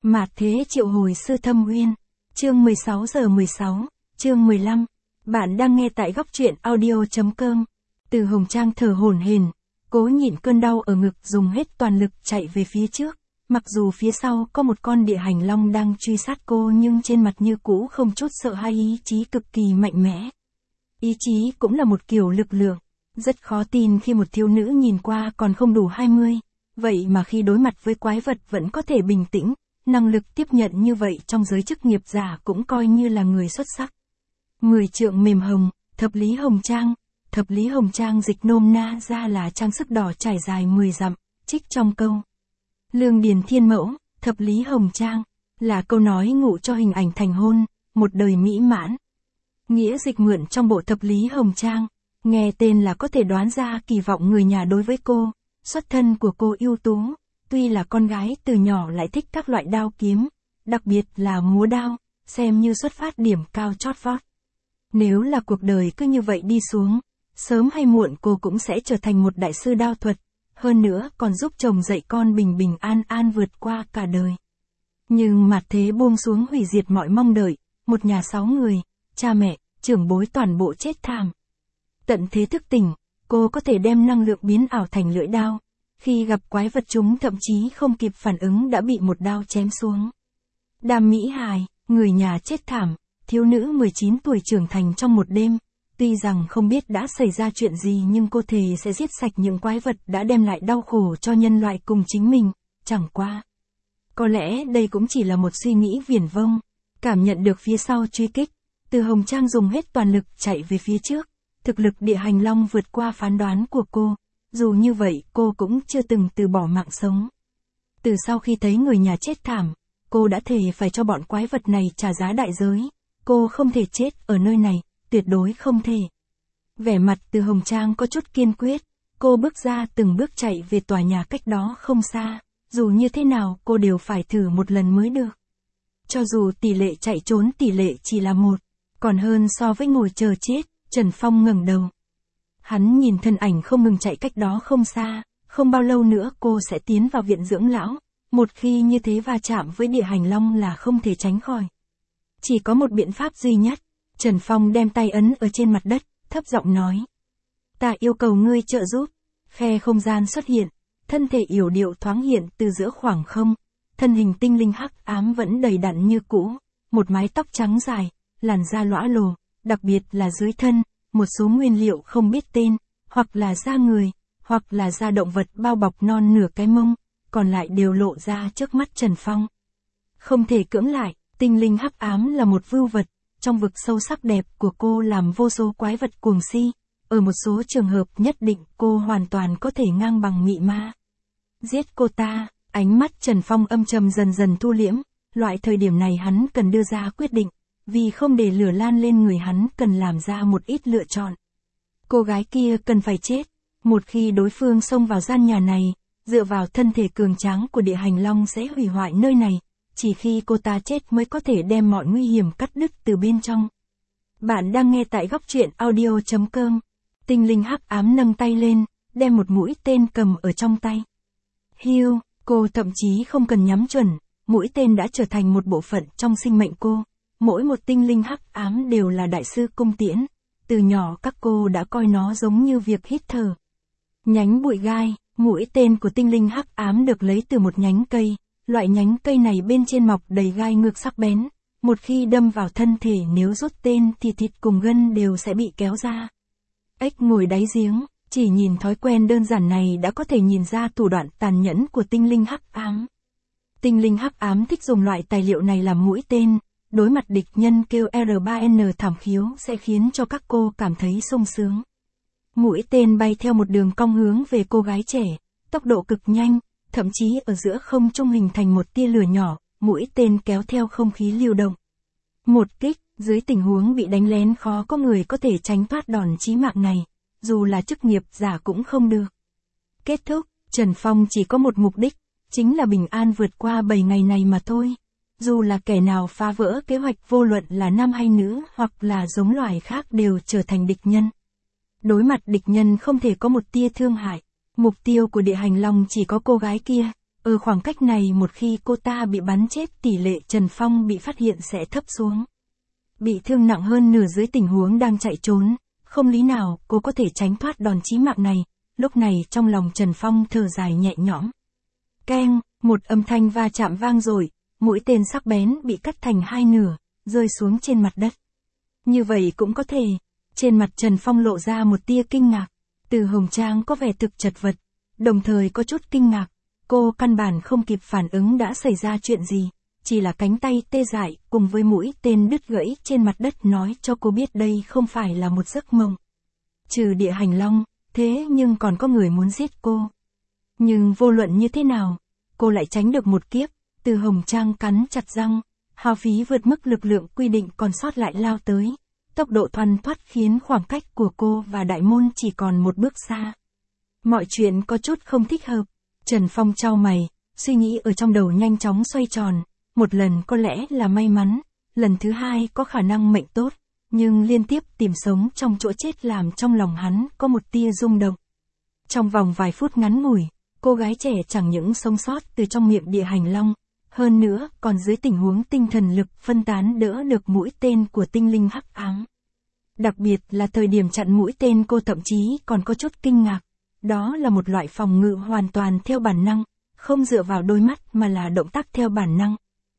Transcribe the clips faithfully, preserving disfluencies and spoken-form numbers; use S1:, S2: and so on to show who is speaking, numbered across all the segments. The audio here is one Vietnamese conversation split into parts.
S1: Mạt thế triệu hồi sư Thâm Uyên. Chương mười sáu giờ mười sáu, chương mười lăm. Bạn đang nghe tại góc truyện audio chấm com. Từ Hồng Trang thở hổn hển, cố nhịn cơn đau ở ngực, dùng hết toàn lực chạy về phía trước. Mặc dù phía sau có một con địa hành long đang truy sát cô, nhưng trên mặt như cũ không chút sợ hãi, ý chí cực kỳ mạnh mẽ. Ý chí cũng là một kiểu lực lượng. Rất khó tin khi một thiếu nữ nhìn qua còn không đủ hai mươi, vậy mà khi đối mặt với quái vật vẫn có thể bình tĩnh. Năng lực tiếp nhận như vậy trong giới chức nghiệp giả cũng coi như là người xuất sắc. Mười trượng mềm hồng, thập lý hồng trang. Thập lý hồng trang dịch nôm na ra là trang sức đỏ trải dài mười dặm, trích trong câu Lương Điền Thiên Mẫu, thập lý hồng trang, là câu nói ngụ cho hình ảnh thành hôn, một đời mỹ mãn. Nghĩa dịch mượn trong bộ thập lý hồng trang, nghe tên là có thể đoán ra kỳ vọng người nhà đối với cô. Xuất thân của cô ưu tú, tuy là con gái từ nhỏ lại thích các loại đao kiếm, đặc biệt là múa đao, xem như xuất phát điểm cao chót vót. Nếu là cuộc đời cứ như vậy đi xuống, sớm hay muộn cô cũng sẽ trở thành một đại sư đao thuật, hơn nữa còn giúp chồng dạy con bình bình an an vượt qua cả đời. Nhưng mạt thế buông xuống hủy diệt mọi mong đợi, một nhà sáu người, cha mẹ, trưởng bối toàn bộ chết thảm. Tận thế thức tỉnh, cô có thể đem năng lượng biến ảo thành lưỡi đao. Khi gặp quái vật chúng thậm chí không kịp phản ứng đã bị một đao chém xuống. Đàm Mỹ Hài, người nhà chết thảm, thiếu nữ mười chín tuổi trưởng thành trong một đêm. Tuy rằng không biết đã xảy ra chuyện gì nhưng cô thề sẽ giết sạch những quái vật đã đem lại đau khổ cho nhân loại cùng chính mình, chẳng qua. Có lẽ đây cũng chỉ là một suy nghĩ viển vông. Cảm nhận được phía sau truy kích, Từ Hồng Trang dùng hết toàn lực chạy về phía trước. Thực lực địa hành long vượt qua phán đoán của cô. Dù như vậy cô cũng chưa từng từ bỏ mạng sống. Từ sau khi thấy người nhà chết thảm, cô đã thề phải cho bọn quái vật này trả giá đại giới. Cô không thể chết ở nơi này, tuyệt đối không thể. Vẻ mặt Từ Hồng Trang có chút kiên quyết, cô bước ra từng bước chạy về tòa nhà cách đó không xa. Dù như thế nào cô đều phải thử một lần mới được. Cho dù tỷ lệ chạy trốn tỷ lệ chỉ là một, còn hơn so với ngồi chờ chết. Trần Phong ngẩng đầu. Hắn nhìn thân ảnh không ngừng chạy cách đó không xa, không bao lâu nữa cô sẽ tiến vào viện dưỡng lão, một khi như thế va chạm với địa hành long là không thể tránh khỏi. Chỉ có một biện pháp duy nhất, Trần Phong đem tay ấn ở trên mặt đất, thấp giọng nói. Ta yêu cầu ngươi trợ giúp. Khe không gian xuất hiện, thân thể yểu điệu thoáng hiện từ giữa khoảng không, thân hình tinh linh hắc ám vẫn đầy đặn như cũ, một mái tóc trắng dài, làn da lõa lồ, đặc biệt là dưới thân. Một số nguyên liệu không biết tên, hoặc là da người, hoặc là da động vật bao bọc non nửa cái mông, còn lại đều lộ ra trước mắt Trần Phong. Không thể cưỡng lại, tinh linh hắc ám là một vưu vật, trong vực sâu sắc đẹp của cô làm vô số quái vật cuồng si, ở một số trường hợp nhất định cô hoàn toàn có thể ngang bằng mị ma. Giết cô ta, ánh mắt Trần Phong âm trầm dần dần thu liễm, loại thời điểm này hắn cần đưa ra quyết định. Vì không để lửa lan lên người hắn cần làm ra một ít lựa chọn. Cô gái kia cần phải chết. Một khi đối phương xông vào gian nhà này, dựa vào thân thể cường tráng của địa hành long sẽ hủy hoại nơi này. Chỉ khi cô ta chết mới có thể đem mọi nguy hiểm cắt đứt từ bên trong. Bạn đang nghe tại góc truyện audio chấm com. Tinh linh hắc ám nâng tay lên, đem một mũi tên cầm ở trong tay. Hiu, cô thậm chí không cần nhắm chuẩn, mũi tên đã trở thành một bộ phận trong sinh mệnh cô. Mỗi một tinh linh hắc ám đều là đại sư cung tiễn, từ nhỏ các cô đã coi nó giống như việc hít thở. Nhánh bụi gai, mũi tên của tinh linh hắc ám được lấy từ một nhánh cây, loại nhánh cây này bên trên mọc đầy gai ngược sắc bén, một khi đâm vào thân thể nếu rút tên thì thịt cùng gân đều sẽ bị kéo ra. Ếch ngồi đáy giếng, chỉ nhìn thói quen đơn giản này đã có thể nhìn ra thủ đoạn tàn nhẫn của tinh linh hắc ám. Tinh linh hắc ám thích dùng loại tài liệu này làm mũi tên. Đối mặt địch nhân kêu R ba N thảm khiếu sẽ khiến cho các cô cảm thấy sung sướng. Mũi tên bay theo một đường cong hướng về cô gái trẻ, tốc độ cực nhanh, thậm chí ở giữa không trung hình thành một tia lửa nhỏ, mũi tên kéo theo không khí lưu động. Một kích, dưới tình huống bị đánh lén khó có người có thể tránh thoát đòn chí mạng này, dù là chức nghiệp giả cũng không được. Kết thúc, Trần Phong chỉ có một mục đích, chính là bình an vượt qua bảy ngày này mà thôi. Dù là kẻ nào phá vỡ kế hoạch vô luận là nam hay nữ hoặc là giống loài khác đều trở thành địch nhân. Đối mặt địch nhân không thể có một tia thương hại. Mục tiêu của địa hành long chỉ có cô gái kia. Ở khoảng cách này một khi cô ta bị bắn chết tỷ lệ Trần Phong bị phát hiện sẽ thấp xuống. Bị thương nặng hơn nửa dưới tình huống đang chạy trốn, không lý nào cô có thể tránh thoát đòn chí mạng này, lúc này trong lòng Trần Phong thở dài nhẹ nhõm. Keng, một âm thanh va chạm vang rồi, mũi tên sắc bén bị cắt thành hai nửa, rơi xuống trên mặt đất. Như vậy cũng có thể, trên mặt Trần Phong lộ ra một tia kinh ngạc, Từ Hồng Trang có vẻ thực chật vật, đồng thời có chút kinh ngạc, cô căn bản không kịp phản ứng đã xảy ra chuyện gì, chỉ là cánh tay tê dại cùng với mũi tên đứt gãy trên mặt đất nói cho cô biết đây không phải là một giấc mộng. Trừ Địa Hành Long, thế nhưng còn có người muốn giết cô. Nhưng vô luận như thế nào, cô lại tránh được một kiếp, Từ Hồng Trang cắn chặt răng, hao phí vượt mức lực lượng quy định còn sót lại lao tới. Tốc độ thoăn thoắt khiến khoảng cách của cô và đại môn chỉ còn một bước xa. Mọi chuyện có chút không thích hợp. Trần Phong chau mày, suy nghĩ ở trong đầu nhanh chóng xoay tròn. Một lần có lẽ là may mắn, lần thứ hai có khả năng mệnh tốt, nhưng liên tiếp tìm sống trong chỗ chết làm trong lòng hắn có một tia rung động. Trong vòng vài phút ngắn ngủi, cô gái trẻ chẳng những sống sót từ trong miệng Địa Hành Long, hơn nữa còn dưới tình huống tinh thần lực phân tán đỡ được mũi tên của tinh linh hắc ám. Đặc biệt là thời điểm chặn mũi tên cô thậm chí còn có chút kinh ngạc, đó là một loại phòng ngự hoàn toàn theo bản năng, không dựa vào đôi mắt mà là động tác theo bản năng.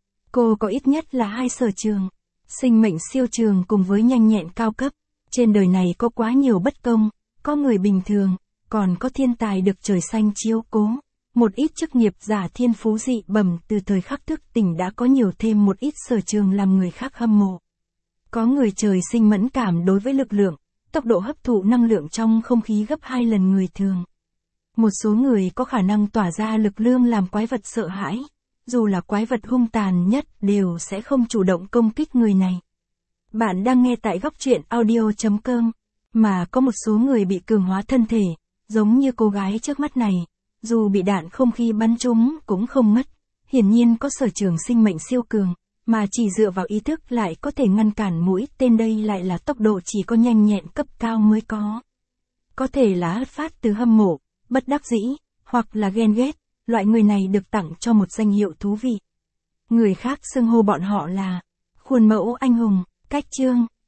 S1: Cô có ít nhất là hai sở trường, sinh mệnh siêu trường cùng với nhanh nhẹn cao cấp, trên đời này có quá nhiều bất công, có người bình thường, còn có thiên tài được trời xanh chiếu cố. Một ít chức nghiệp giả thiên phú dị bẩm từ thời khắc thức tỉnh đã có nhiều thêm một ít sở trường làm người khác hâm mộ. Có người trời sinh mẫn cảm đối với lực lượng, tốc độ hấp thụ năng lượng trong không khí gấp hai lần người thường. Một số người có khả năng tỏa ra lực lượng làm quái vật sợ hãi, dù là quái vật hung tàn nhất đều sẽ không chủ động công kích người này. Bạn đang nghe tại góc truyện audio chấm com, mà có một số người bị cường hóa thân thể, giống như cô gái trước mắt này. Dù bị đạn không khí bắn trúng cũng không mất, hiển nhiên có sở trường sinh mệnh siêu cường, mà chỉ dựa vào ý thức lại có thể ngăn cản mũi tên, đây lại là tốc độ chỉ có nhanh nhẹn cấp cao mới có. Có thể là hất phát từ hâm mộ, bất đắc dĩ, hoặc là ghen ghét, loại người này được tặng cho một danh hiệu thú vị. Người khác xưng hô bọn họ là khuôn mẫu anh hùng, cách chương.